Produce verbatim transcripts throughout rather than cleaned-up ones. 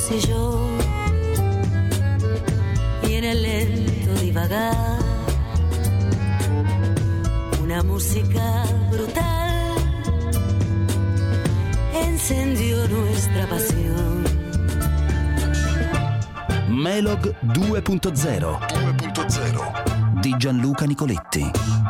fossi yo y en el lento divagar una música brutal encendió nuestra pasión. Melog due punto zero di Gianluca Nicoletti.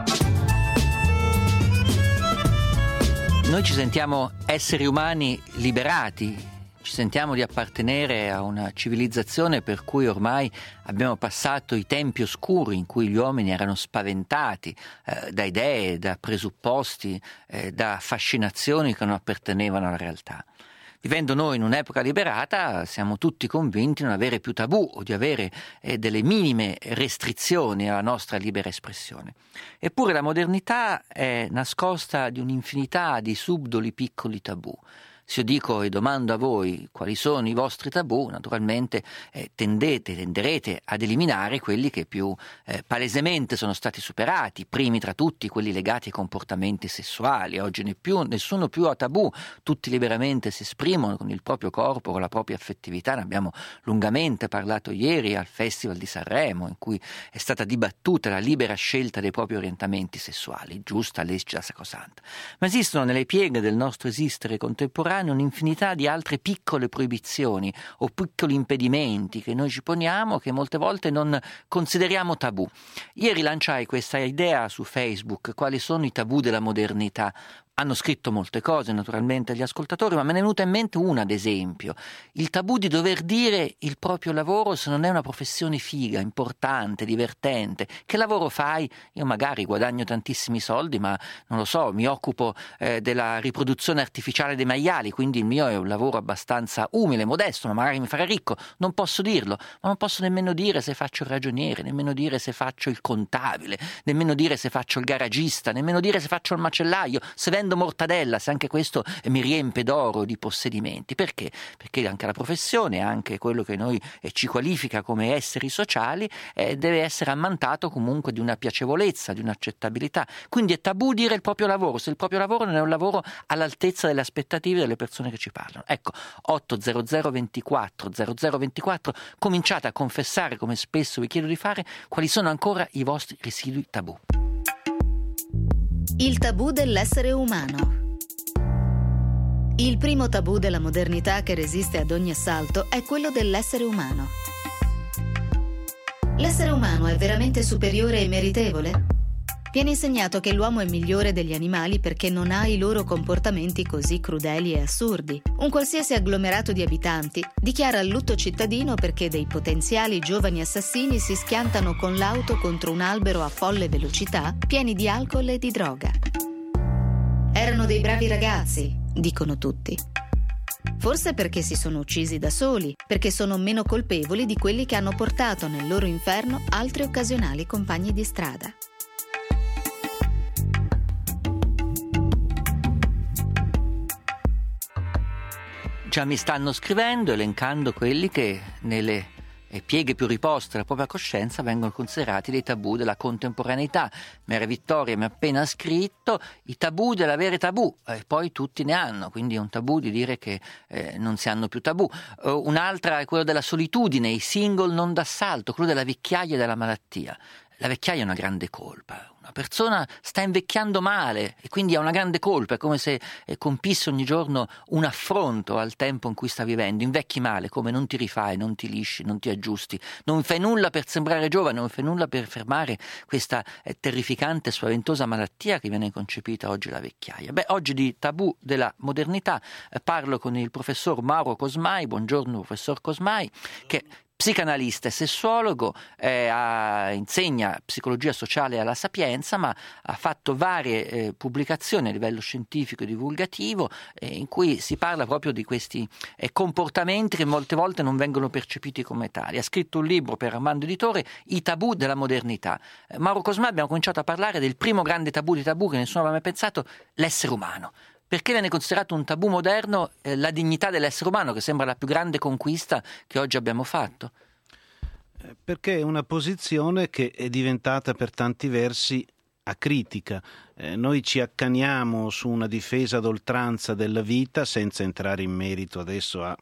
Noi ci sentiamo esseri umani liberati, ci sentiamo di appartenere a una civilizzazione per cui ormai abbiamo passato i tempi oscuri in cui gli uomini erano spaventati eh, da idee, da presupposti, eh, da fascinazioni che non appartenevano alla realtà. Vivendo noi in un'epoca liberata siamo tutti convinti di non avere più tabù o di avere eh, delle minime restrizioni alla nostra libera espressione. Eppure la modernità è nascosta di un'infinità di subdoli piccoli tabù. Se io dico e domando a voi quali sono i vostri tabù, naturalmente eh, tendete, tenderete ad eliminare quelli che più eh, palesemente sono stati superati, primi tra tutti quelli legati ai comportamenti sessuali. Oggi ne più, nessuno più ha tabù, tutti liberamente si esprimono con il proprio corpo, con la propria affettività. Ne abbiamo lungamente parlato ieri al Festival di Sanremo, in cui è stata dibattuta la libera scelta dei propri orientamenti sessuali, giusta, lecita, sacrosanta. Ma esistono nelle pieghe del nostro esistere contemporaneo un'infinità di altre piccole proibizioni o piccoli impedimenti che noi ci poniamo, che molte volte non consideriamo tabù. Ieri lanciai questa idea su Facebook: quali sono i tabù della modernità? Hanno scritto molte cose naturalmente gli ascoltatori, ma me ne è venuta in mente una, ad esempio: il tabù di dover dire il proprio lavoro se non è una professione figa, importante, divertente. Che lavoro fai? Io magari guadagno tantissimi soldi, ma non lo so, mi occupo eh, della riproduzione artificiale dei maiali, quindi il mio è un lavoro abbastanza umile, modesto, ma magari mi farà ricco. Non posso dirlo, ma non posso nemmeno dire se faccio il ragioniere, nemmeno dire se faccio il contabile, nemmeno dire se faccio il garagista, nemmeno dire se faccio il macellaio, se vendo mortadella, se anche questo mi riempie d'oro, di possedimenti. Perché? Perché anche la professione, anche quello che noi eh, ci qualifica come esseri sociali, eh, deve essere ammantato comunque di una piacevolezza, di un'accettabilità. Quindi è tabù dire il proprio lavoro se il proprio lavoro non è un lavoro all'altezza delle aspettative delle persone che ci parlano. Ecco, otto zero zero ventiquattro zero zero ventiquattro, cominciate a confessare, come spesso vi chiedo di fare, quali sono ancora i vostri residui tabù. Il tabù dell'essere umano. Il primo tabù della modernità che resiste ad ogni assalto è quello dell'essere umano. L'essere umano è veramente superiore e meritevole? Viene insegnato che l'uomo è migliore degli animali perché non ha i loro comportamenti così crudeli e assurdi. Un qualsiasi agglomerato di abitanti dichiara il lutto cittadino perché dei potenziali giovani assassini si schiantano con l'auto contro un albero a folle velocità, pieni di alcol e di droga. Erano dei bravi ragazzi, dicono tutti. Forse perché si sono uccisi da soli, perché sono meno colpevoli di quelli che hanno portato nel loro inferno altri occasionali compagni di strada. Già mi stanno scrivendo, elencando quelli che nelle pieghe più riposte della propria coscienza vengono considerati dei tabù della contemporaneità. Mera Vittoria mi ha appena scritto i tabù dell'avere tabù, e poi tutti ne hanno, quindi è un tabù di dire che eh, non si hanno più tabù. Uh, un'altra è quello della solitudine, i single non d'assalto, quello della vecchiaia e della malattia. La vecchiaia è una grande colpa. Una persona sta invecchiando male e quindi ha una grande colpa, è come se eh, compisse ogni giorno un affronto al tempo in cui sta vivendo. Invecchi male, come non ti rifai, non ti lisci, non ti aggiusti, non fai nulla per sembrare giovane, non fai nulla per fermare questa eh, terrificante e spaventosa malattia che viene concepita oggi, la vecchiaia. Beh, oggi di tabù della modernità eh, parlo con il professor Mauro Cosmai. Buongiorno professor Cosmai, che psicanalista e sessuologo, eh, ha, insegna psicologia sociale alla Sapienza, ma ha fatto varie eh, pubblicazioni a livello scientifico e divulgativo eh, in cui si parla proprio di questi eh, comportamenti che molte volte non vengono percepiti come tali. Ha scritto un libro per Armando Editore, I tabù della modernità. Eh, Mauro Cosmà, abbiamo cominciato a parlare del primo grande tabù di tabù che nessuno aveva mai pensato, l'essere umano. Perché viene considerato un tabù moderno eh, la dignità dell'essere umano, che sembra la più grande conquista che oggi abbiamo fatto? Perché è una posizione che è diventata per tanti versi acritica. Eh, noi ci accaniamo su una difesa d'oltranza della vita, senza entrare in merito adesso a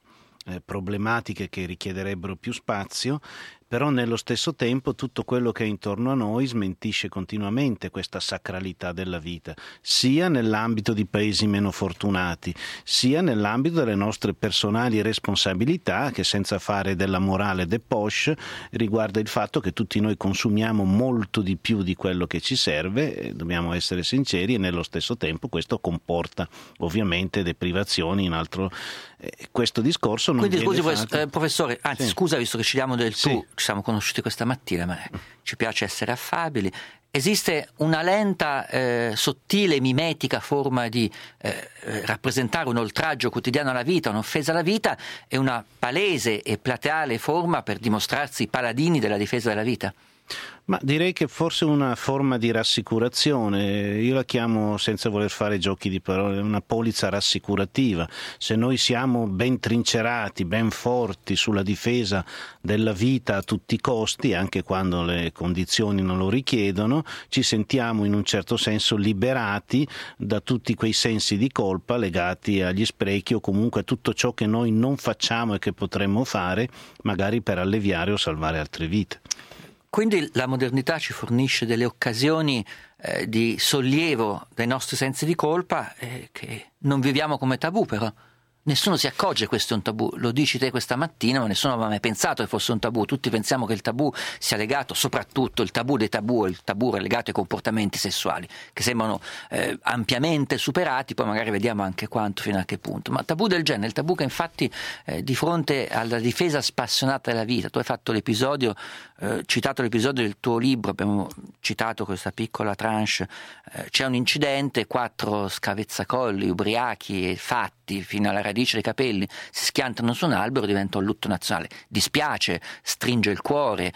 eh, problematiche che richiederebbero più spazio, però nello stesso tempo tutto quello che è intorno a noi smentisce continuamente questa sacralità della vita, sia nell'ambito di paesi meno fortunati, sia nell'ambito delle nostre personali responsabilità, che senza fare della morale de poche riguarda il fatto che tutti noi consumiamo molto di più di quello che ci serve, e dobbiamo essere sinceri, e nello stesso tempo questo comporta ovviamente deprivazioni in altro. Eh, questo discorso non Quindi viene scusi, fatto... eh, professore, anzi sì. scusa, visto che ci diamo del tu, Sì. ci siamo conosciuti questa mattina, ma ci piace essere affabili. Esiste una lenta, eh, sottile, mimetica forma di eh, rappresentare un oltraggio quotidiano alla vita, un'offesa alla vita, e una palese e plateale forma per dimostrarsi paladini della difesa della vita? Ma direi che forse una forma di rassicurazione, io la chiamo, senza voler fare giochi di parole, una polizza rassicurativa. Se noi siamo ben trincerati, ben forti sulla difesa della vita a tutti i costi, anche quando le condizioni non lo richiedono, ci sentiamo in un certo senso liberati da tutti quei sensi di colpa legati agli sprechi o comunque a tutto ciò che noi non facciamo e che potremmo fare, magari per alleviare o salvare altre vite. Quindi la modernità ci fornisce delle occasioni eh, di sollievo dai nostri sensi di colpa eh, che non viviamo come tabù, però. Nessuno si accorge che questo è un tabù, lo dici te questa mattina, ma nessuno aveva mai pensato che fosse un tabù. Tutti pensiamo che il tabù sia legato, soprattutto il tabù dei tabù, il tabù legato ai comportamenti sessuali, che sembrano eh, ampiamente superati, poi magari vediamo anche quanto, fino a che punto. Ma tabù del genere, il tabù che infatti eh, di fronte alla difesa spassionata della vita, tu hai fatto l'episodio, eh, citato l'episodio del tuo libro, abbiamo citato questa piccola tranche, eh, c'è un incidente, quattro scavezzacolli, ubriachi e fatti fino alla radice dei capelli, si schiantano su un albero, diventa un lutto nazionale. Dispiace, stringe il cuore,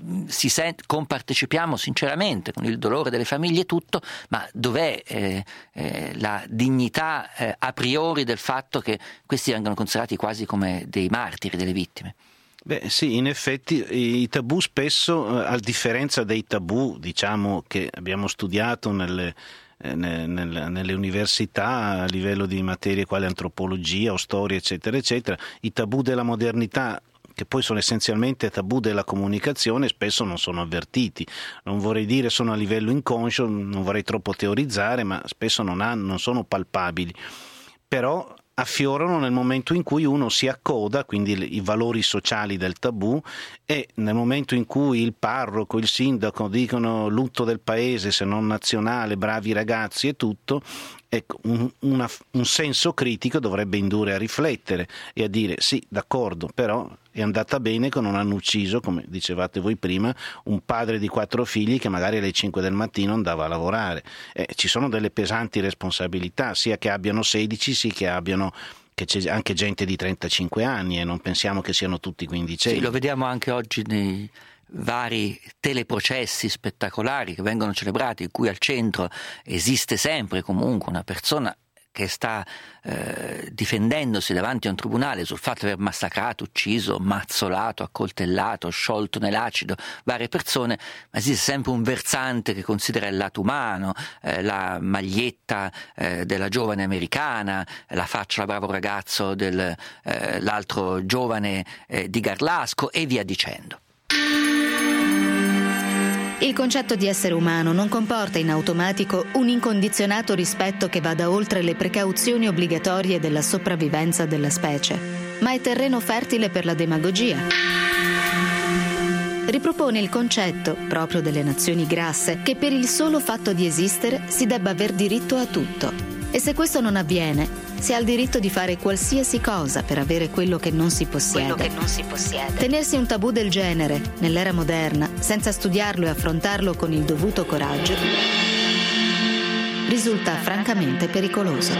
si sente, compartecipiamo sinceramente con il dolore delle famiglie e tutto, ma dov'è eh, eh, la dignità eh, a priori del fatto che questi vengano considerati quasi come dei martiri, delle vittime? Beh sì, in effetti i tabù spesso, a differenza dei tabù, diciamo, che abbiamo studiato nelle nelle università a livello di materie quali antropologia o storia eccetera eccetera, i tabù della modernità, che poi sono essenzialmente tabù della comunicazione, spesso non sono avvertiti. Non vorrei dire sono a livello inconscio, non vorrei troppo teorizzare, ma spesso non, hanno, non sono palpabili, però affiorano nel momento in cui uno si accoda, quindi i valori sociali del tabù, e nel momento in cui il parroco, il sindaco dicono lutto del paese se non nazionale, bravi ragazzi e tutto, ecco, un, una, un senso critico dovrebbe indurre a riflettere e a dire sì, d'accordo, però è andata bene che non hanno ucciso, come dicevate voi prima, un padre di quattro figli che magari alle cinque del mattino andava a lavorare. Eh, ci sono delle pesanti responsabilità, sia che abbiano sedici, sia che abbiano che c'è anche gente di trentacinque anni, e non pensiamo che siano tutti quindicenni. Sì, lo vediamo anche oggi nei vari teleprocessi spettacolari che vengono celebrati, in cui al centro esiste sempre comunque una persona che sta eh, difendendosi davanti a un tribunale sul fatto di aver massacrato, ucciso, mazzolato, accoltellato, sciolto nell'acido varie persone, ma esiste sempre un versante che considera il lato umano, eh, la maglietta eh, della giovane americana, la faccia del bravo ragazzo dell'altro eh, giovane eh, di Garlasco e via dicendo. Il concetto di essere umano non comporta in automatico un incondizionato rispetto che vada oltre le precauzioni obbligatorie della sopravvivenza della specie, ma è terreno fertile per la demagogia. Ripropone il concetto, proprio delle nazioni grasse, che per il solo fatto di esistere si debba aver diritto a tutto. E se questo non avviene, si ha il diritto di fare qualsiasi cosa per avere quello che non si possiede. Quello che non si possiede. Tenersi un tabù del genere, nell'era moderna, senza studiarlo e affrontarlo con il dovuto coraggio, risulta francamente pericoloso.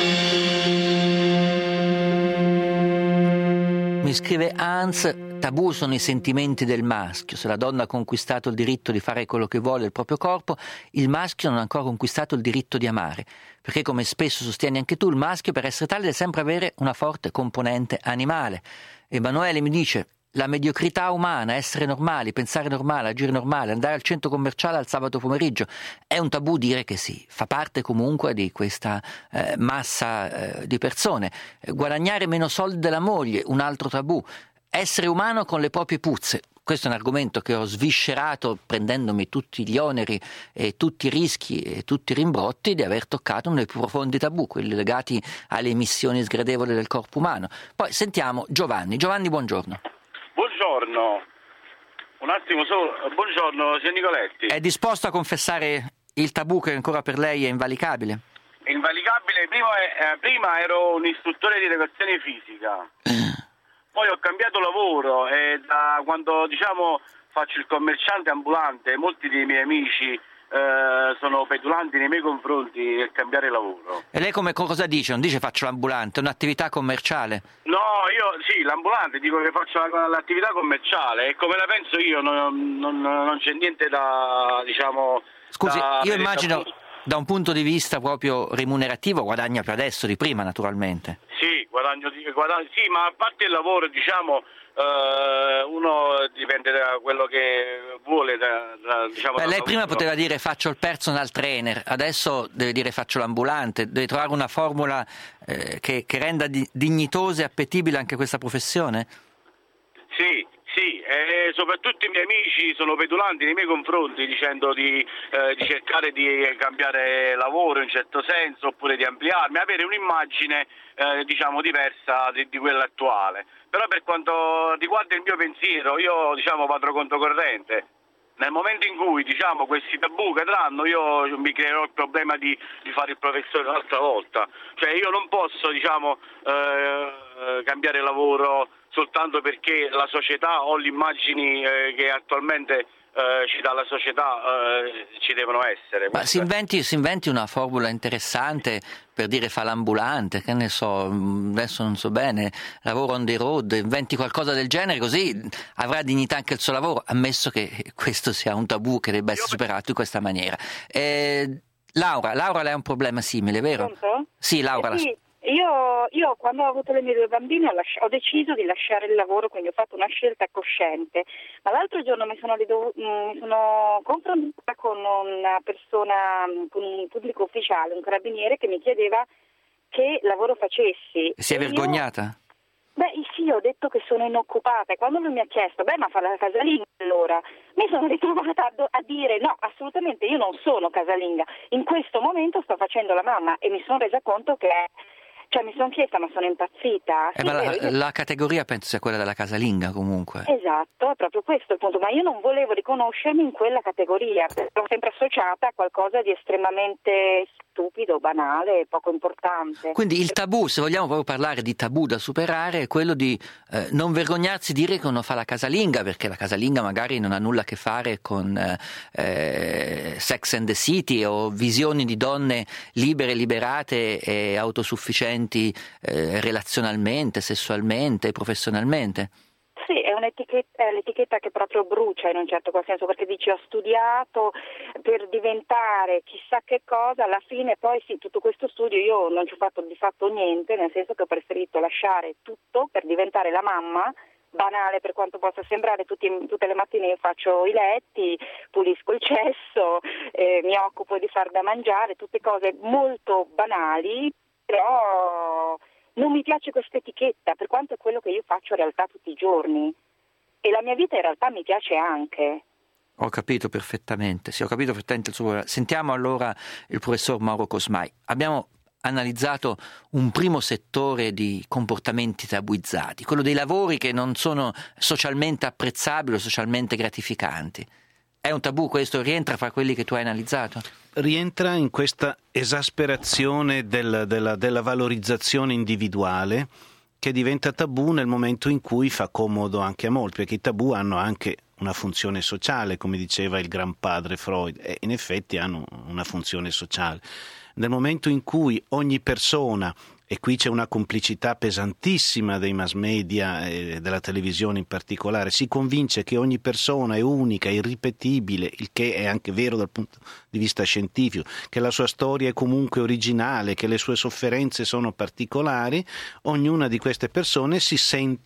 Mi scrive Hans: tabù sono i sentimenti del maschio. Se la donna ha conquistato il diritto di fare quello che vuole del proprio corpo, il maschio non ha ancora conquistato il diritto di amare, perché, come spesso sostieni anche tu, il maschio per essere tale deve sempre avere una forte componente animale. Emanuele mi dice: la mediocrità umana, essere normali, pensare normale, agire normale, andare al centro commerciale al sabato pomeriggio. È un tabù dire che sì, fa parte comunque di questa eh, massa eh, di persone. Guadagnare meno soldi della moglie, un altro tabù. Essere umano con le proprie puzze. Questo è un argomento che ho sviscerato prendendomi tutti gli oneri e tutti i rischi e tutti i rimbrotti di aver toccato uno dei più profondi tabù, quelli legati alle emissioni sgradevoli del corpo umano. Poi sentiamo Giovanni. Giovanni, buongiorno. Buongiorno. Un attimo solo. Buongiorno, signor Nicoletti. È disposto a confessare il tabù che ancora per lei è invalicabile? Invalicabile? Prima, eh, prima ero un istruttore di educazione fisica. Poi ho cambiato lavoro e da quando diciamo faccio il commerciante ambulante, molti dei miei amici eh, sono petulanti nei miei confronti nel cambiare lavoro. E lei come cosa dice? Non dice faccio l'ambulante, è un'attività commerciale? No, io sì, l'ambulante, dico che faccio l'attività commerciale e come la penso io non, non, non c'è niente da, diciamo... Scusi, da, io immagino da un punto di vista proprio remunerativo guadagna più adesso di prima, naturalmente. Sì, guadagno, guadagno sì, ma a parte il lavoro, diciamo, eh, uno dipende da quello che vuole. Da, da, diciamo, Beh, da lei lavoro. prima poteva dire faccio il personal trainer, adesso deve dire faccio l'ambulante, deve trovare una formula eh, che, che renda di, dignitosa e appetibile anche questa professione? Sì. Sì, e soprattutto i miei amici sono petulanti nei miei confronti dicendo di, eh, di cercare di cambiare lavoro in un certo senso oppure di ampliarmi, avere un'immagine eh, diciamo diversa di, di quella attuale. Però per quanto riguarda il mio pensiero, io diciamo vado controcorrente. Nel momento in cui diciamo questi tabù cadranno, io mi creerò il problema di, di fare il professore un'altra volta. Cioè io non posso diciamo eh, cambiare lavoro soltanto perché la società o le immagini eh, che attualmente eh, ci dà la società eh, ci devono essere. Ma si inventi, si inventi una formula interessante per dire fa l'ambulante, che ne so, adesso non so bene, lavoro on the road, inventi qualcosa del genere, così avrà dignità anche il suo lavoro, ammesso che questo sia un tabù che debba essere superato in questa maniera. Eh, Laura, Laura lei ha un problema simile, vero? Pronto? Sì, Laura. Eh sì. Io, io quando ho avuto le mie due bambine ho, lasci- ho deciso di lasciare il lavoro, quindi ho fatto una scelta cosciente, ma l'altro giorno mi sono, rido- mi sono confrontata con una persona, con un pubblico ufficiale, un carabiniere che mi chiedeva che lavoro facessi. Si è E vergognata? Io, beh sì, ho detto che sono inoccupata e quando lui mi ha chiesto, beh ma fa la casalinga allora, mi sono ritrovata a, do- a dire no, assolutamente io non sono casalinga, in questo momento sto facendo la mamma e mi sono resa conto che... Cioè mi sono chiesta, ma sono impazzita? Eh, Sì, ma la, io... la categoria penso sia quella della casalinga comunque. Esatto, è proprio questo il punto, ma io non volevo riconoscermi in quella categoria, l'ho sempre associata a qualcosa di estremamente stupido, banale, poco importante. Quindi il tabù, se vogliamo proprio parlare di tabù da superare, è quello di eh, non vergognarsi di dire che uno fa la casalinga, perché la casalinga magari non ha nulla a che fare con eh, Sex and the City o visioni di donne libere, liberate e autosufficienti eh, relazionalmente, sessualmente, professionalmente. Sì, è un'etichetta, è l'etichetta che proprio brucia in un certo qual senso, perché dici ho studiato per diventare chissà che cosa, alla fine poi sì, tutto questo studio io non ci ho fatto di fatto niente, nel senso che ho preferito lasciare tutto per diventare la mamma, banale per quanto possa sembrare, tutti, tutte le mattine io faccio i letti, pulisco il cesso, eh, mi occupo di far da mangiare, tutte cose molto banali, però... non mi piace questa etichetta, per quanto è quello che io faccio in realtà tutti i giorni. E la mia vita in realtà mi piace anche. Ho capito perfettamente, sì, ho capito perfettamente il suo problema. Sentiamo allora il professor Mauro Cosmai. Abbiamo analizzato un primo settore di comportamenti tabuizzati, quello dei lavori che non sono socialmente apprezzabili o socialmente gratificanti. È un tabù questo? Rientra fra quelli che tu hai analizzato? Rientra in questa esasperazione del, della, della valorizzazione individuale che diventa tabù nel momento in cui fa comodo anche a molti, perché i tabù hanno anche una funzione sociale, come diceva il gran padre Freud, e in effetti hanno una funzione sociale. Nel momento in cui ogni persona, e qui c'è una complicità pesantissima dei mass media e della televisione in particolare, si convince che ogni persona è unica, irripetibile, il che è anche vero dal punto di vista scientifico, che la sua storia è comunque originale, che le sue sofferenze sono particolari, ognuna di queste persone si sente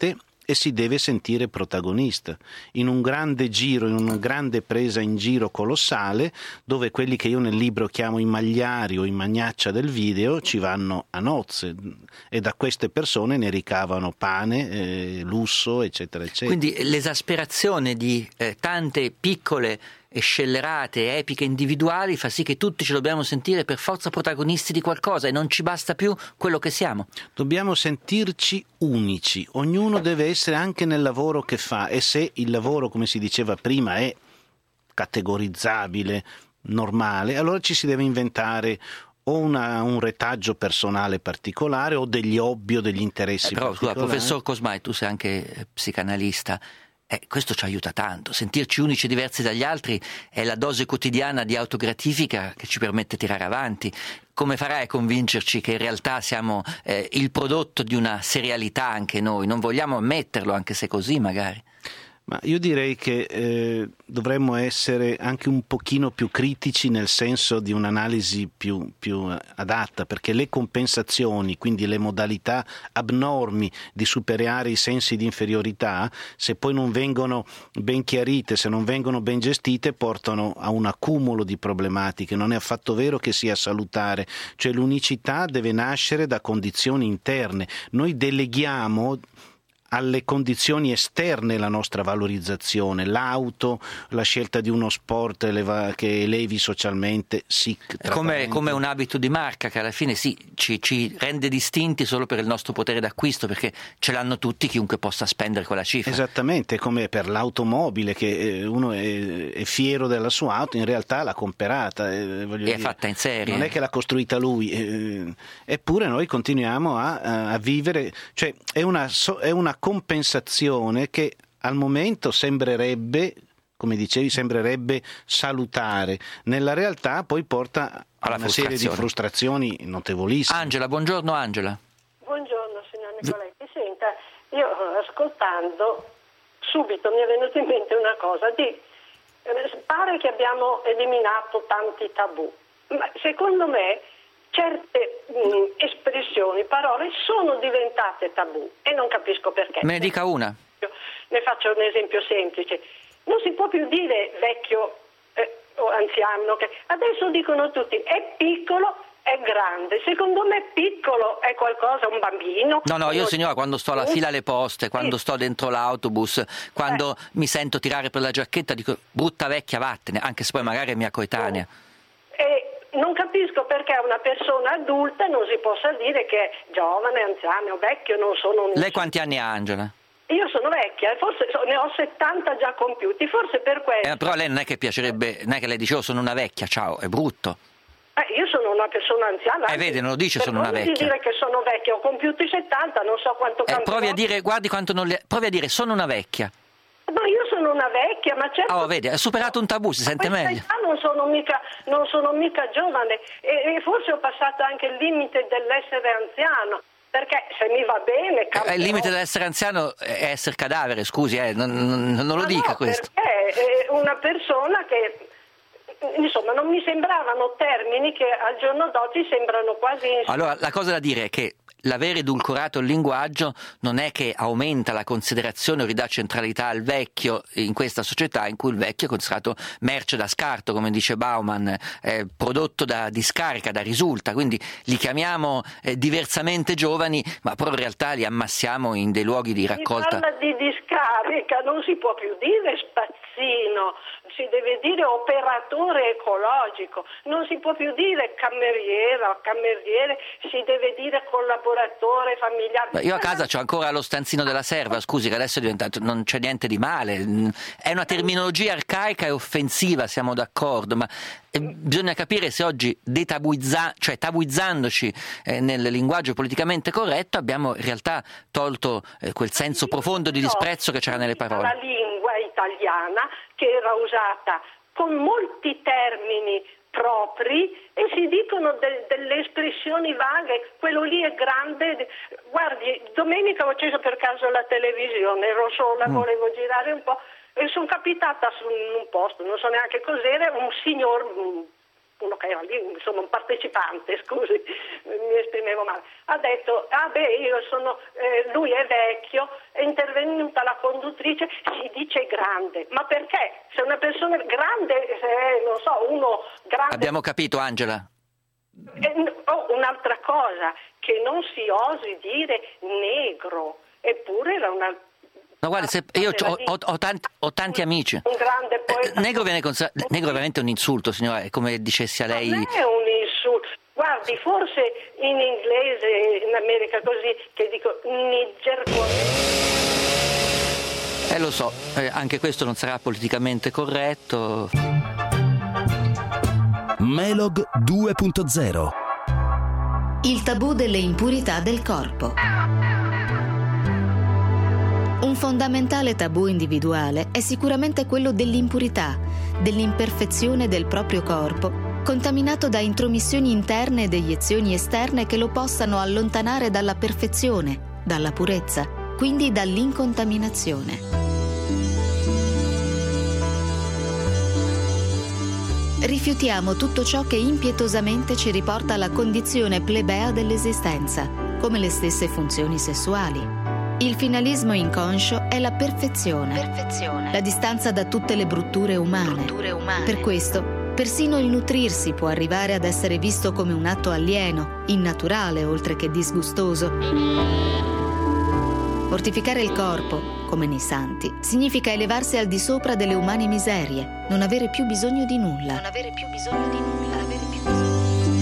e si deve sentire protagonista in un grande giro, in una grande presa in giro colossale, dove quelli che io nel libro chiamo i magliari o i magnaccia del video ci vanno a nozze e da queste persone ne ricavano pane, eh, lusso, eccetera eccetera. Quindi l'esasperazione di eh, tante piccole e scellerate epiche individuali fa sì che tutti ci dobbiamo sentire per forza protagonisti di qualcosa e non ci basta più quello che siamo. Dobbiamo sentirci unici, ognuno deve essere anche nel lavoro che fa, e se il lavoro, come si diceva prima, è categorizzabile, normale, allora ci si deve inventare o una, un retaggio personale particolare o degli hobby o degli interessi eh, però, particolari. Scusa, professor Cosmai, tu sei anche psicanalista. Eh, questo ci aiuta tanto, sentirci unici e diversi dagli altri è la dose quotidiana di autogratifica che ci permette di tirare avanti. Come farai a convincerci che in realtà siamo eh, il prodotto di una serialità anche noi? Non vogliamo ammetterlo, anche se così magari. Ma io direi che eh, dovremmo essere anche un pochino più critici, nel senso di un'analisi più, più adatta, perché le compensazioni, quindi le modalità abnormi di superare i sensi di inferiorità, se poi non vengono ben chiarite, se non vengono ben gestite, portano a un accumulo di problematiche. Non è affatto vero che sia salutare, cioè l'unicità deve nascere da condizioni interne. Noi deleghiamo alle condizioni esterne la nostra valorizzazione, l'auto, la scelta di uno sport eleva, che elevi socialmente, sì. È come, come un abito di marca che alla fine sì, ci, ci rende distinti solo per il nostro potere d'acquisto, perché ce l'hanno tutti, chiunque possa spendere quella cifra. Esattamente, come per l'automobile, che uno è, è fiero della sua auto, in realtà l'ha comperata. Eh, voglio e dire, è fatta in serie. Non è che l'ha costruita lui, eh, eppure noi continuiamo a, a vivere, cioè è una, è una compensazione che al momento sembrerebbe, come dicevi, sembrerebbe salutare, nella realtà poi porta a una serie di frustrazioni notevolissime. Angela, buongiorno Angela. Buongiorno signor Nicoletti, senta, io ascoltando subito mi è venuta in mente una cosa, di, eh, pare che abbiamo eliminato tanti tabù, ma secondo me certe mh, espressioni, parole sono diventate tabù e non capisco perché. Me ne dica una. Ne faccio un esempio semplice. Non si può più dire vecchio eh, o anziano, che adesso dicono tutti è piccolo, è grande. Secondo me piccolo è qualcosa, un bambino. No, no, io signora quando sto alla fila alle poste, quando sì. sto dentro l'autobus, quando eh. mi sento tirare per la giacchetta dico brutta vecchia vattene, anche se poi magari è mia coetanea. E non capisco perché una persona adulta non si possa dire che è giovane, anziano o vecchio, non sono un... Lei quanti anni ha, Angela? Io sono vecchia, forse ne ho settanta già compiuti, forse per questo. Eh, però lei non è che piacerebbe, non è che lei dice oh sono una vecchia, ciao, è brutto. Eh, io sono una persona anziana. Eh vede, non lo dice sono una vecchia. Per dire che sono vecchia, ho compiuto i settanta, non so quanto eh, provi a dire, guardi quanto non le... provi a dire sono una vecchia. No, io sono una vecchia, ma certo... Oh, vedi, ha superato un tabù, si sente meglio. Non sono mica, non sono mica giovane e, e forse ho passato anche il limite dell'essere anziano, perché se mi va bene... Eh, il limite dell'essere anziano è essere cadavere, scusi, eh, non, non, non lo ma dica no, questo. Perché è una persona che... Insomma, non mi sembravano termini che al giorno d'oggi sembrano quasi... Allora, la cosa da dire è che l'aver edulcorato il linguaggio non è che aumenta la considerazione o ridà centralità al vecchio in questa società in cui il vecchio è considerato merce da scarto, come dice Bauman, eh, prodotto da discarica, da risulta, quindi li chiamiamo eh, diversamente giovani, ma però in realtà li ammassiamo in dei luoghi di raccolta. Si parla di discarica, non si può più dire spazzino, si deve dire operatore ecologico, non si può più dire cameriera o cameriere, si deve dire collaboratore familiare. Beh, io a casa c'ho ancora lo stanzino della serva, scusi, che adesso è diventato, non c'è niente di male, è una terminologia arcaica e offensiva, siamo d'accordo, ma eh, bisogna capire se oggi detabuizza, cioè tabuizzandoci eh, nel linguaggio politicamente corretto abbiamo in realtà tolto eh, quel senso profondo di disprezzo che c'era nelle parole. La lingua italiana che era usata con molti termini propri e si dicono de- delle espressioni vaghe, quello lì è grande. Guardi, domenica ho acceso per caso la televisione, ero sola, mm. volevo girare un po' e sono capitata su un posto, non so neanche cos'era, un signor uno che era lì, insomma un partecipante, scusi, mi esprimevo male, ha detto, ah beh, io sono, eh, lui è vecchio, è intervenuta la conduttrice, si dice grande, ma perché? Se una persona grande, se, non so, uno grande... Abbiamo capito, Angela. Eh, oh, un'altra cosa, che non si osi dire negro, eppure era una... Ma guarda, se io ho, ho, ho, tanti, ho tanti amici. Un grande poeta. Eh, negro, viene consa- negro è veramente un insulto, signora, è come dicessi a lei. Non è un insulto. Guardi, forse in inglese, in America così, che dico nigger. Eh lo so, eh, anche questo non sarà politicamente corretto. Melog due punto zero. Il tabù delle impurità del corpo. Un fondamentale tabù individuale è sicuramente quello dell'impurità, dell'imperfezione del proprio corpo, contaminato da intromissioni interne ed eiezioni esterne che lo possano allontanare dalla perfezione, dalla purezza, quindi dall'incontaminazione. Rifiutiamo tutto ciò che impietosamente ci riporta alla condizione plebea dell'esistenza, come le stesse funzioni sessuali. Il finalismo inconscio è la perfezione, perfezione, la distanza da tutte le brutture umane. brutture umane. Per questo, persino il nutrirsi può arrivare ad essere visto come un atto alieno, innaturale oltre che disgustoso. Mortificare il corpo, come nei santi, significa elevarsi al di sopra delle umane miserie, non avere più bisogno di nulla. Non avere più bisogno di nulla, avere più bisogno di nulla.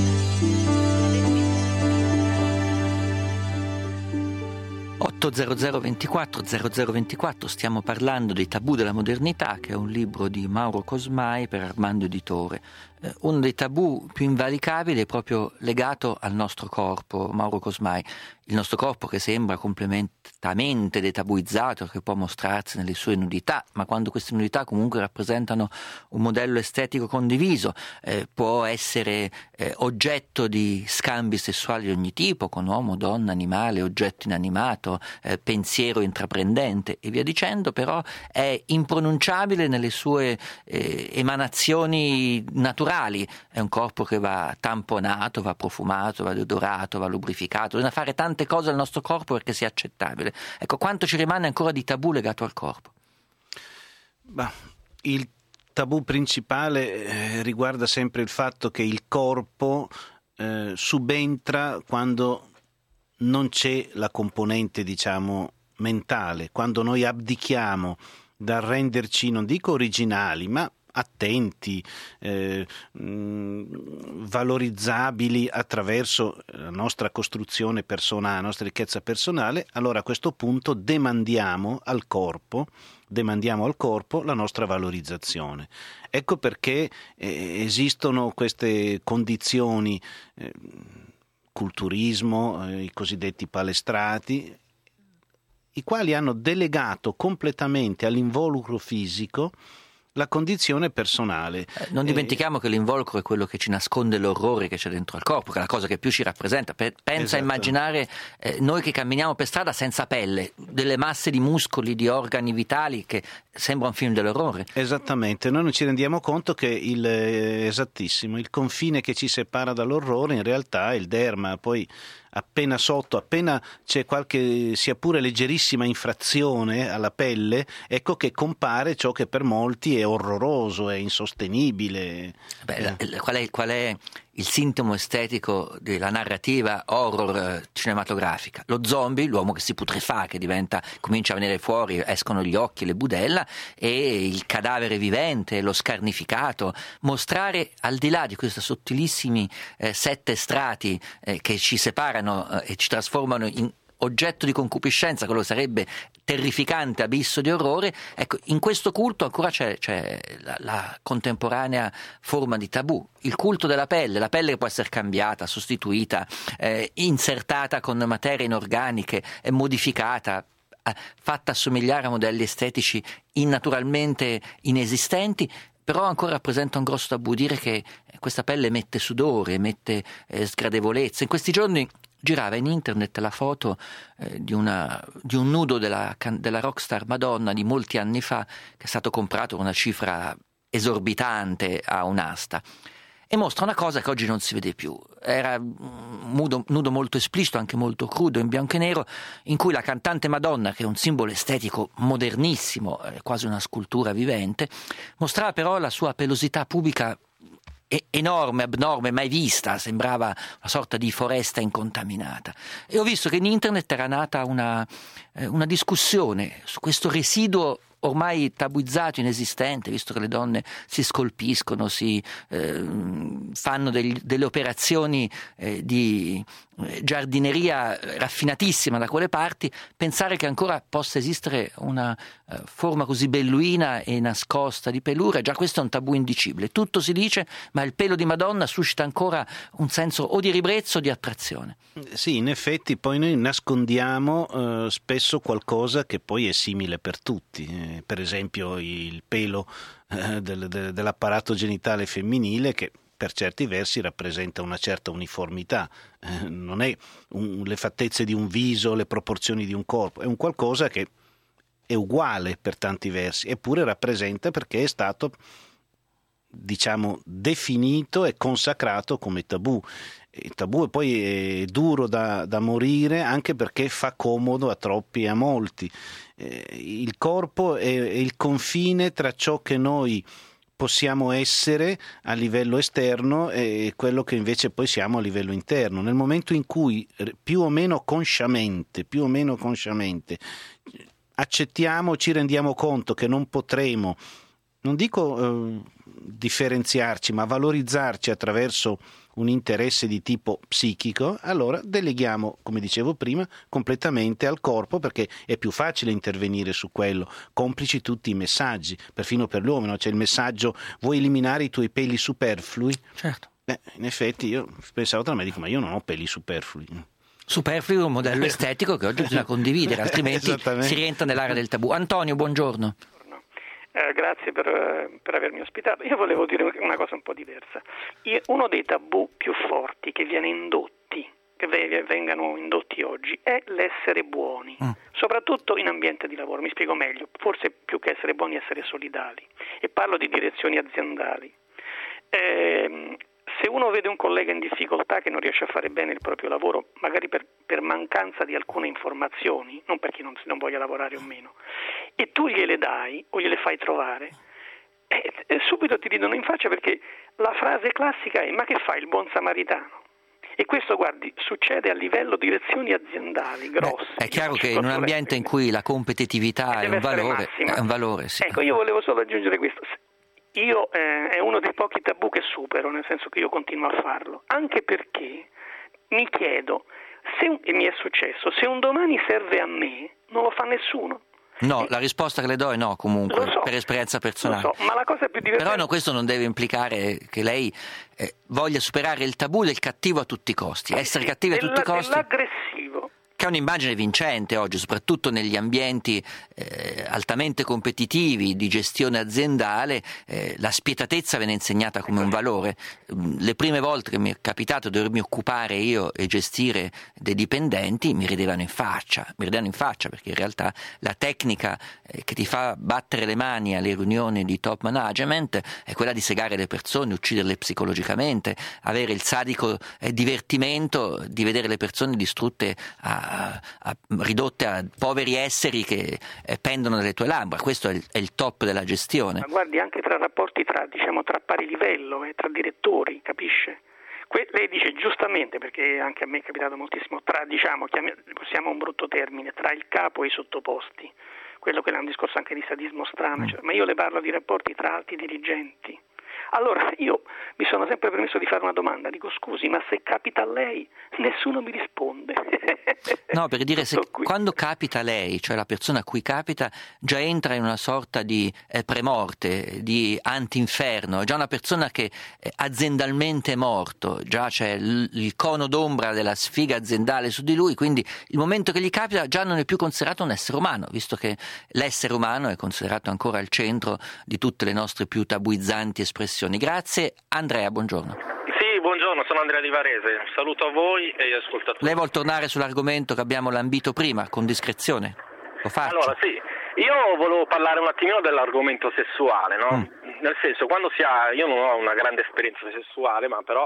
otto zero zero ventiquattro zero zero ventiquattro, stiamo parlando dei tabù della modernità, che è un libro di Mauro Cosmai per Armando Editore. Eh, uno dei tabù più invalicabili è proprio legato al nostro corpo, Mauro Cosmai. Il nostro corpo che sembra completamente detabuizzato, che può mostrarsi nelle sue nudità, ma quando queste nudità comunque rappresentano un modello estetico condiviso, eh, può essere eh, oggetto di scambi sessuali di ogni tipo, con uomo, donna, animale, oggetto inanimato, eh, pensiero intraprendente e via dicendo, però è impronunciabile nelle sue eh, emanazioni naturali. È un corpo che va tamponato, va profumato, va deodorato, va lubrificato, bisogna fare tante cose al nostro corpo perché sia accettabile. Ecco, quanto ci rimane ancora di tabù legato al corpo? Bah, il tabù principale eh, riguarda sempre il fatto che il corpo eh, subentra quando non c'è la componente, diciamo, mentale, quando noi abdichiamo dal renderci, non dico originali, ma attenti, eh, mh, valorizzabili attraverso la nostra costruzione personale, la nostra ricchezza personale, allora a questo punto demandiamo al corpo, demandiamo al corpo la nostra valorizzazione. Ecco perché eh, esistono queste condizioni, eh, culturismo, eh, i cosiddetti palestrati, i quali hanno delegato completamente all'involucro fisico la condizione personale. Eh, non dimentichiamo eh, che l'involucro è quello che ci nasconde l'orrore che c'è dentro al corpo, che è la cosa che più ci rappresenta. Pe- pensa esatto. a immaginare eh, noi che camminiamo per strada senza pelle, delle masse di muscoli, di organi vitali che sembra un film dell'orrore. Esattamente, noi non ci rendiamo conto che il eh, esattissimo, il confine che ci separa dall'orrore in realtà è il derma, poi appena sotto, appena c'è qualche sia pure leggerissima infrazione alla pelle, ecco che compare ciò che per molti è orroroso, è insostenibile. Beh, eh. qual è, qual è il sintomo estetico della narrativa horror cinematografica? Lo zombie, l'uomo che si putrefa, che diventa, comincia a venire fuori, escono gli occhi, le budella, e il cadavere vivente, lo scarnificato. Mostrare al di là di questi sottilissimi eh, sette strati eh, che ci separano eh, e ci trasformano in oggetto di concupiscenza, quello sarebbe terrificante abisso di orrore. Ecco, in questo culto ancora c'è, c'è la, la contemporanea forma di tabù, il culto della pelle, la pelle che può essere cambiata, sostituita, eh, insertata con materie inorganiche, eh, modificata, eh, fatta assomigliare a modelli estetici innaturalmente inesistenti. Però ancora rappresenta un grosso tabù dire che questa pelle emette sudore, emette eh, sgradevolezza. In questi giorni girava in internet la foto eh, di, una, di un nudo della, della rockstar Madonna di molti anni fa, che è stato comprato con una cifra esorbitante a un'asta. e mostra una cosa che oggi non si vede più. Era un nudo, nudo molto esplicito, anche molto crudo, in bianco e nero, in cui la cantante Madonna, che è un simbolo estetico modernissimo, quasi una scultura vivente, mostrava però la sua pelosità pubica enorme, abnorme, mai vista, sembrava una sorta di foresta incontaminata. E ho visto che in internet era nata una, una discussione su questo residuo ormai tabuizzato, inesistente, visto che le donne si scolpiscono, si eh, fanno degli, delle operazioni eh, di giardineria raffinatissima da quelle parti, pensare che ancora possa esistere una uh, forma così belluina e nascosta di pelure, già questo è un tabù indicibile. Tutto si dice, ma il pelo di Madonna suscita ancora un senso o di ribrezzo o di attrazione. Sì, in effetti poi noi nascondiamo eh, spesso qualcosa che poi è simile per tutti, eh, per esempio il pelo eh, del, del, dell'apparato genitale femminile, che per certi versi rappresenta una certa uniformità, eh, non è un, le fattezze di un viso, le proporzioni di un corpo, è un qualcosa che è uguale per tanti versi, eppure rappresenta, perché è stato, diciamo, definito e consacrato come tabù. Il tabù poi è duro da, da morire, anche perché fa comodo a troppi e a molti. Eh, il corpo è, è il confine tra ciò che noi possiamo essere a livello esterno e quello che invece poi siamo a livello interno. Nel momento in cui più o meno consciamente, più o meno consciamente accettiamo, ci rendiamo conto che non potremo, non dico eh, differenziarci, ma valorizzarci attraverso un interesse di tipo psichico, allora deleghiamo, come dicevo prima, completamente al corpo, perché è più facile intervenire su quello, complici tutti i messaggi, perfino per l'uomo, c'è il messaggio: vuoi eliminare i tuoi peli superflui? Certo. Eh, in effetti io pensavo tra me, dico, ma io non ho peli superflui. Superfluo è un modello estetico che oggi bisogna condividere, altrimenti si rientra nell'area del tabù. Antonio, buongiorno. Eh, grazie per, per avermi ospitato. Io volevo dire una cosa un po' diversa. Io, uno dei tabù più forti che viene indotti, che vengano indotti oggi, è l'essere buoni, mm. soprattutto in ambiente di lavoro. Mi spiego meglio, forse più che essere buoni, essere solidali. E parlo di direzioni aziendali. Eh, se uno vede un collega in difficoltà che non riesce a fare bene il proprio lavoro, magari per, per mancanza di alcune informazioni, non perché non, non voglia lavorare o meno, e tu gliele dai o gliele fai trovare, e, e subito ti ridono in faccia, perché la frase classica è: ma che fai, il buon samaritano? E questo, guardi, succede a livello di direzioni aziendali grosse. Beh, è chiaro che in un ambiente in cui la competitività è un valore, è un valore, sì. Ecco, io volevo solo aggiungere questo. Io eh, è uno dei pochi tabù che supero, nel senso che io continuo a farlo, anche perché mi chiedo, se un, e mi è successo, se un domani serve a me, non lo fa nessuno. No, la risposta che le do è no, comunque, so, per esperienza personale. Lo so, ma la cosa più divertente... Però no, questo non deve implicare che lei eh, voglia superare il tabù del cattivo a tutti i costi. Essere sì, cattivi a tutti i costi... L'aggressivo. Che è un'immagine vincente oggi, soprattutto negli ambienti eh, altamente competitivi di gestione aziendale. Eh, la spietatezza viene insegnata come un valore. Le prime volte che mi è capitato di dovermi occupare io e gestire dei dipendenti, mi ridevano in faccia, mi ridevano in faccia perché in realtà la tecnica eh, che ti fa battere le mani alle riunioni di top management è quella di segare le persone, ucciderle psicologicamente, avere il sadico eh, divertimento di vedere le persone distrutte a A, a, ridotte a poveri esseri che eh, pendono dalle tue labbra. Questo è il, è il top della gestione. Ma guardi, anche tra rapporti tra, diciamo, tra pari livello e eh, tra direttori, capisce? Que- lei dice giustamente, perché anche a me è capitato moltissimo, tra, diciamo, chiam- usiamo un brutto termine, tra il capo e i sottoposti, quello che è un discorso anche di sadismo strano, mm. cioè, ma io le parlo di rapporti tra alti dirigenti. Allora io mi sono sempre permesso di fare una domanda, dico: scusi, ma se capita a lei nessuno mi risponde. No, per dire, se quando capita a lei, cioè la persona a cui capita, già entra in una sorta di eh, premorte, di antinferno, è già una persona che eh, aziendalmente è morto, già c'è l- il cono d'ombra della sfiga aziendale su di lui, quindi il momento che gli capita già non è più considerato un essere umano, visto che l'essere umano è considerato ancora al centro di tutte le nostre più tabuizzanti espressioni. Grazie. Andrea, buongiorno. Sì, buongiorno, sono Andrea di Varese. Saluto a voi e agli ascoltatori. Lei vuol tornare sull'argomento che abbiamo lambito prima, con discrezione? Lo faccio. Allora, sì, io volevo parlare un attimino dell'argomento sessuale, no? Mm. nel senso, quando si ha, io non ho una grande esperienza sessuale, ma però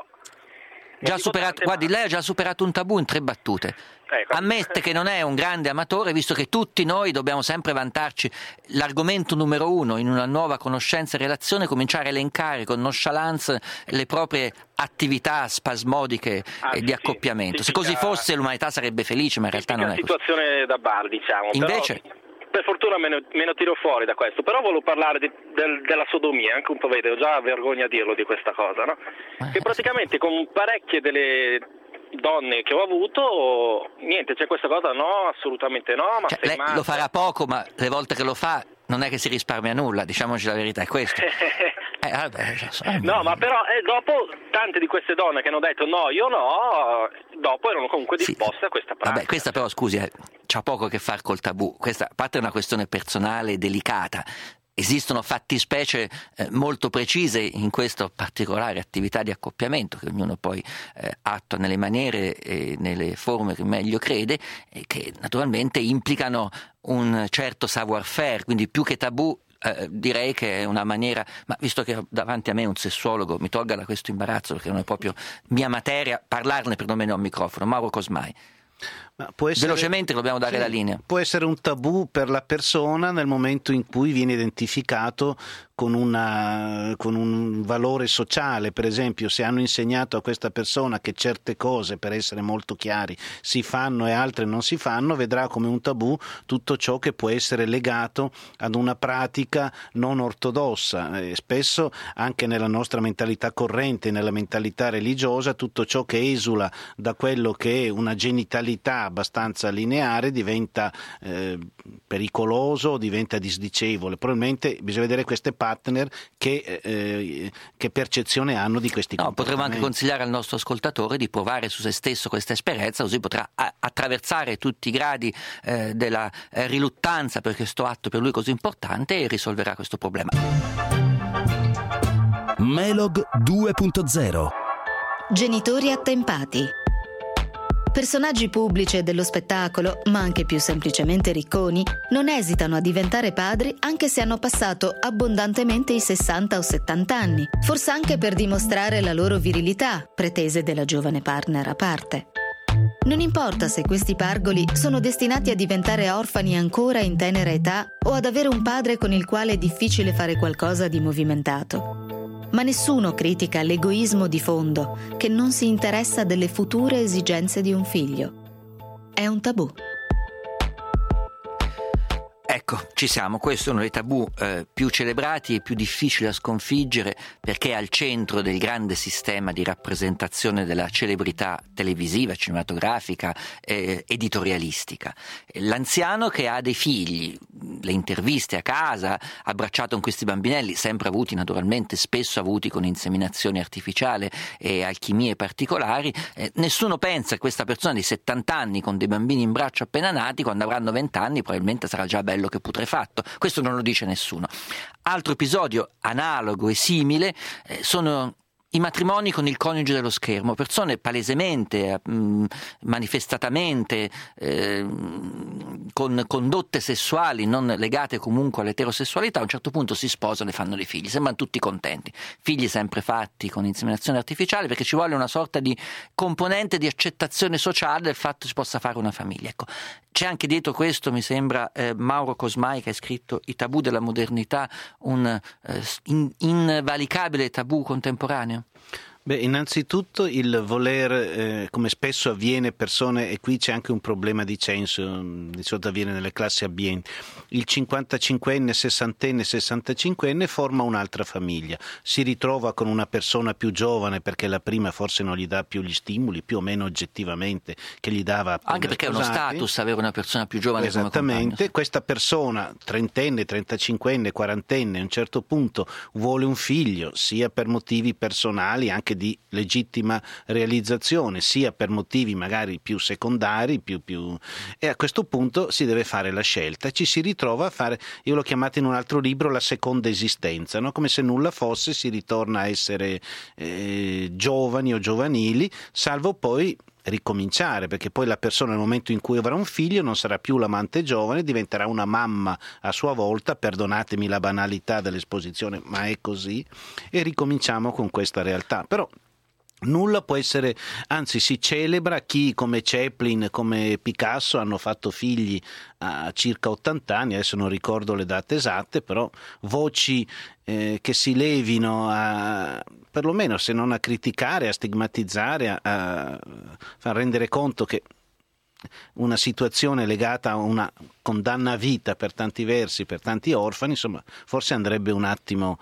già superato, guardi, lei ha già superato un tabù in tre battute. Ecco. Ammette che non è un grande amatore, visto che tutti noi dobbiamo sempre vantarci. L'argomento numero uno in una nuova conoscenza e relazione è cominciare a elencare con nonchalance le proprie attività spasmodiche ah, eh, di sì, accoppiamento. sì, Se così tipica, fosse l'umanità sarebbe felice, ma in realtà non è così. Situazione da bar, diciamo. Invece... Però... Per fortuna me ne, me ne tiro fuori da questo, però volevo parlare di, del, della sodomia, anche un po', vedete, ho già vergogna a dirlo di questa cosa, no? Che praticamente con parecchie delle donne che ho avuto, niente, c'è questa cosa, no, assolutamente no, ma cioè, sei lei matta. lo farà poco, ma le volte che lo fa non è che si risparmia nulla, diciamoci la verità, è questo. eh, vabbè, so, no, ma però eh, dopo tante di queste donne che hanno detto no, io no, dopo erano comunque disposte sì. a questa pratica. Vabbè, questa però, scusi, eh, c'ha poco a che fare col tabù, questa a parte è una questione personale e delicata. Esistono fattispecie eh, molto precise in questa particolare attività di accoppiamento che ognuno poi eh, attua nelle maniere e nelle forme che meglio crede e che naturalmente implicano un certo savoir-faire, quindi più che tabù eh, direi che è una maniera, ma visto che ho davanti a me un sessuologo mi tolga da questo imbarazzo perché non è proprio mia materia parlarne perlomeno al microfono. Mauro Cosmai. Ma può essere, velocemente dobbiamo dare sì, la linea. Può essere un tabù per la persona nel momento in cui viene identificato con, una, con un valore sociale. Per esempio, se hanno insegnato a questa persona che certe cose, per essere molto chiari, si fanno e altre non si fanno, vedrà come un tabù tutto ciò che può essere legato ad una pratica non ortodossa. E spesso anche nella nostra mentalità corrente, nella mentalità religiosa, tutto ciò che esula da quello che è una genitalità abbastanza lineare diventa eh, pericoloso, diventa disdicevole. Probabilmente bisogna vedere queste partner che, eh, che percezione hanno di questi no, comportamenti. Potremmo anche consigliare al nostro ascoltatore di provare su se stesso questa esperienza, così potrà a- attraversare tutti i gradi eh, della eh, riluttanza per questo atto per lui così importante e risolverà questo problema. Melog due punto zero. Genitori attempati. Personaggi pubblici e dello spettacolo, ma anche più semplicemente ricconi, non esitano a diventare padri anche se hanno passato abbondantemente i sessanta o settanta anni, forse anche per dimostrare la loro virilità, pretese della giovane partner a parte. Non importa se questi pargoli sono destinati a diventare orfani ancora in tenera età o ad avere un padre con il quale è difficile fare qualcosa di movimentato. Ma nessuno critica l'egoismo di fondo che non si interessa delle future esigenze di un figlio. È un tabù. Ecco, ci siamo, questo è uno dei tabù eh, più celebrati e più difficili da sconfiggere perché è al centro del grande sistema di rappresentazione della celebrità televisiva, cinematografica, eh, editorialistica. L'anziano che ha dei figli, le interviste a casa, abbracciato con questi bambinelli, sempre avuti naturalmente, spesso avuti con inseminazione artificiale e alchimie particolari, eh, nessuno pensa che questa persona di settanta anni con dei bambini in braccio appena nati, quando avranno venti anni probabilmente sarà già bello che putrefatto. Questo non lo dice nessuno. Altro episodio analogo e simile eh, sono i matrimoni con il coniuge dello schermo, persone palesemente, mh, manifestatamente, eh, con condotte sessuali non legate comunque all'eterosessualità, a un certo punto si sposano e fanno dei figli, sembrano tutti contenti, figli sempre fatti con inseminazione artificiale perché ci vuole una sorta di componente di accettazione sociale del fatto che si possa fare una famiglia. Ecco, c'è anche dietro questo, mi sembra, eh, Mauro Cosmai, che ha scritto I tabù della modernità, un eh, in, invalicabile tabù contemporaneo. Beh, innanzitutto il voler, eh, come spesso avviene, persone, e qui c'è anche un problema di censo, di solito avviene nelle classi abbienti, il cinquantacinquenne, sessantenne, sessantacinquenne forma un'altra famiglia, si ritrova con una persona più giovane perché la prima forse non gli dà più gli stimoli, più o meno oggettivamente, che gli dava appena anche perché sposati. È uno status avere una persona più giovane esattamente, come compagno. Questa persona, trentenne, trentacinquenne, quarantenne, a un certo punto vuole un figlio, sia per motivi personali, anche di legittima realizzazione, sia per motivi magari più secondari, più, più... e a questo punto si deve fare la scelta, ci si ritrova a fare, io l'ho chiamata in un altro libro la seconda esistenza, no? Come se nulla fosse, si ritorna a essere eh, giovani o giovanili, salvo poi ricominciare, perché poi la persona nel momento in cui avrà un figlio non sarà più l'amante giovane, diventerà una mamma a sua volta, perdonatemi la banalità dell'esposizione, ma è così, e ricominciamo con questa realtà. Però nulla può essere, anzi si celebra chi come Chaplin, come Picasso hanno fatto figli a circa ottanta anni, adesso non ricordo le date esatte, però voci eh, che si levino a, perlomeno se non a criticare, a stigmatizzare, a, a far rendere conto che una situazione legata a una condanna a vita per tanti versi, per tanti orfani, insomma, forse andrebbe un attimo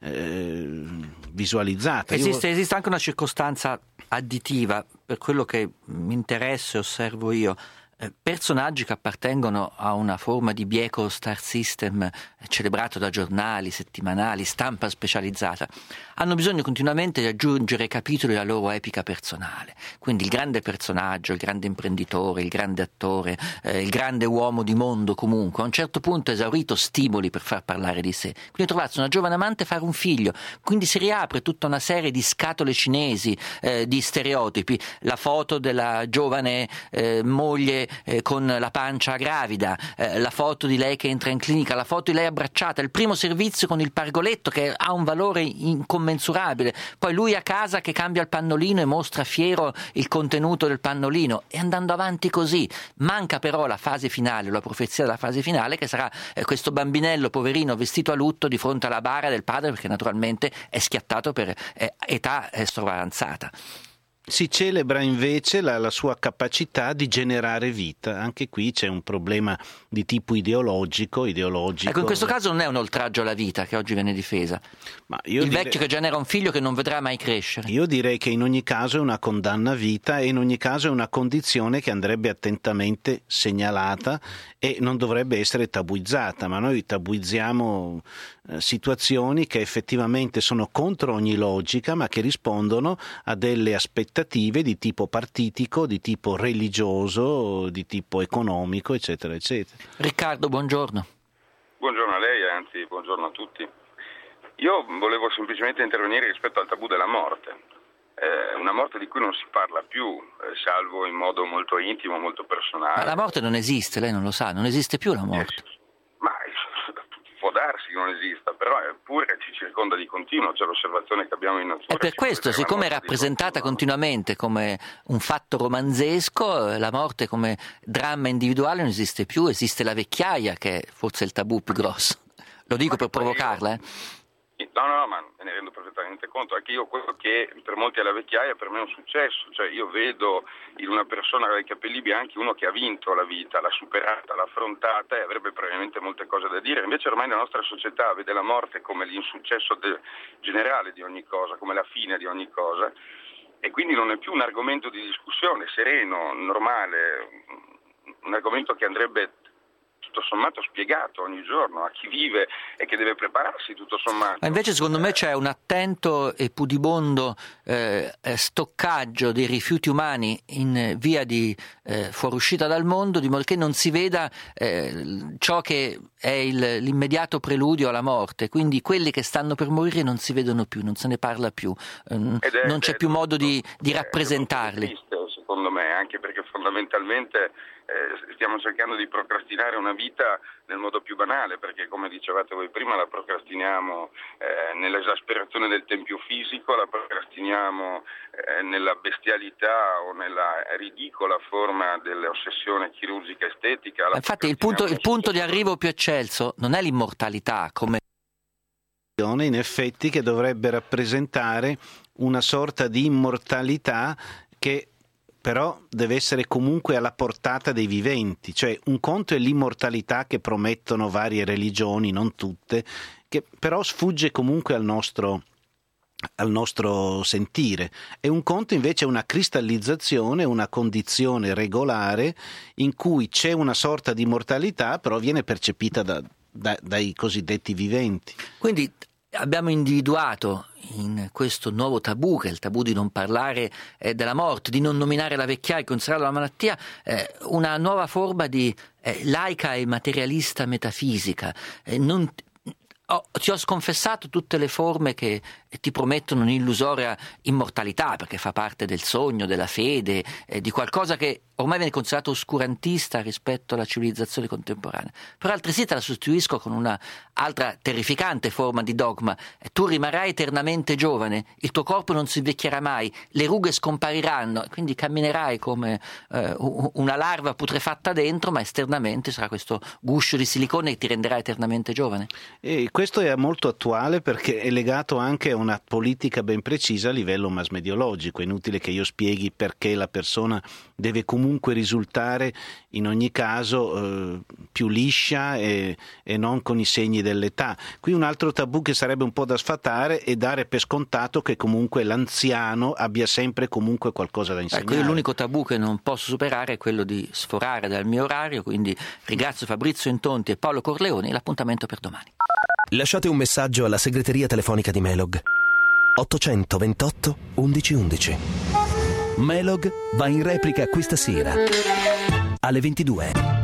eh, visualizzata. Esiste, io... esiste anche una circostanza additiva, per quello che mi interessa e osservo io. Eh, personaggi che appartengono a una forma di bieco star system eh, celebrato da giornali, settimanali, stampa specializzata, hanno bisogno continuamente di aggiungere capitoli alla loro epica personale. Quindi il grande personaggio, il grande imprenditore, il grande attore, eh, il grande uomo di mondo comunque, a un certo punto ha esaurito stimoli per far parlare di sé. Quindi trovarsi una giovane amante e fare un figlio. Quindi si riapre tutta una serie di scatole cinesi, eh, di stereotipi. La foto della giovane eh, moglie Eh, con la pancia gravida, eh, la foto di lei che entra in clinica, la foto di lei abbracciata, il primo servizio con il pargoletto che ha un valore incommensurabile, poi lui a casa che cambia il pannolino e mostra fiero il contenuto del pannolino, e andando avanti così. Manca però la fase finale, la profezia della fase finale, che sarà eh, questo bambinello poverino vestito a lutto di fronte alla bara del padre, perché naturalmente è schiattato per eh, età eh, sovravanzata. Si celebra invece la, la sua capacità di generare vita. Anche qui c'è un problema di tipo ideologico, ideologico. Ecco, in questo caso non è un oltraggio alla vita che oggi viene difesa. Ma io il direi... vecchio che genera un figlio che non vedrà mai crescere. Io direi che in ogni caso è una condanna a vita, e in ogni caso è una condizione che andrebbe attentamente segnalata e non dovrebbe essere tabuizzata, ma noi tabuizziamo eh, situazioni che effettivamente sono contro ogni logica, ma che rispondono a delle aspettative di tipo partitico, di tipo religioso, di tipo economico, eccetera, eccetera. Riccardo, buongiorno. Buongiorno a lei, anzi buongiorno a tutti. Io volevo semplicemente intervenire rispetto al tabù della morte. Eh, una morte di cui non si parla più, eh, salvo in modo molto intimo, molto personale. Ma la morte non esiste, lei non lo sa, non esiste più la morte. Eh, ma può darsi che non esista, però eppure ci circonda di continuo, c'è l'osservazione che abbiamo in natura. E per questo, siccome è rappresentata continuamente come un fatto romanzesco, la morte come dramma individuale non esiste più, esiste la vecchiaia, che è forse il tabù più grosso. Lo dico per provocarla, eh? No, no, no, ma me ne rendo perfettamente conto. Anche io, quello che per molti è la vecchiaia, per me è un successo. Cioè, io vedo in una persona con i capelli bianchi uno che ha vinto la vita, l'ha superata, l'ha affrontata e avrebbe probabilmente molte cose da dire. Invece ormai la nostra società vede la morte come l'insuccesso de- generale di ogni cosa, come la fine di ogni cosa, e quindi non è più un argomento di discussione sereno, normale, un argomento che andrebbe tutto sommato spiegato ogni giorno a chi vive e che deve prepararsi tutto sommato. Ma invece secondo me c'è un attento e pudibondo eh, stoccaggio dei rifiuti umani in via di eh, fuoriuscita dal mondo, di modo che non si veda eh, ciò che è il, l'immediato preludio alla morte, quindi quelli che stanno per morire non si vedono più, non se ne parla più, eh, è, non c'è più modo di, di rappresentarli. È triste, secondo me, anche perché fondamentalmente Eh, stiamo cercando di procrastinare una vita nel modo più banale, perché come dicevate voi prima la procrastiniamo eh, nell'esasperazione del tempio fisico, la procrastiniamo eh, nella bestialità o nella ridicola forma dell'ossessione chirurgica estetica. Infatti il punto, il punto di arrivo più eccelso non è l'immortalità come in effetti, che dovrebbe rappresentare una sorta di immortalità che però deve essere comunque alla portata dei viventi. Cioè, un conto è l'immortalità che promettono varie religioni, non tutte, che però sfugge comunque al nostro, al nostro sentire. E un conto invece è una cristallizzazione, una condizione regolare in cui c'è una sorta di immortalità, però viene percepita da, da, dai cosiddetti viventi. Quindi abbiamo individuato in questo nuovo tabù, che è il tabù di non parlare eh, della morte, di non nominare la vecchiaia, considerarla una malattia, eh, una nuova forma di eh, laica e materialista metafisica. Eh, non, Oh, ti ho sconfessato tutte le forme che ti promettono un'illusoria immortalità, perché fa parte del sogno, della fede, eh, di qualcosa che ormai viene considerato oscurantista rispetto alla civilizzazione contemporanea. Per altresì te la sostituisco con una altra terrificante forma di dogma: tu rimarrai eternamente giovane, il tuo corpo non si invecchierà mai, le rughe scompariranno, quindi camminerai come eh, una larva putrefatta dentro, ma esternamente sarà questo guscio di silicone che ti renderà eternamente giovane. E questo è molto attuale perché è legato anche a una politica ben precisa a livello masmediologico. È inutile che io spieghi perché la persona deve comunque risultare in ogni caso eh, più liscia e, e non con i segni dell'età. Qui un altro tabù che sarebbe un po' da sfatare è dare per scontato che comunque l'anziano abbia sempre comunque qualcosa da insegnare. Ecco, io l'unico tabù che non posso superare è quello di sforare dal mio orario, quindi ringrazio Fabrizio Intonti e Paolo Corleoni. L'appuntamento per domani. Lasciate un messaggio alla segreteria telefonica di Melog ottocentoventotto undici undici. Melog va in replica questa sera alle ventidue.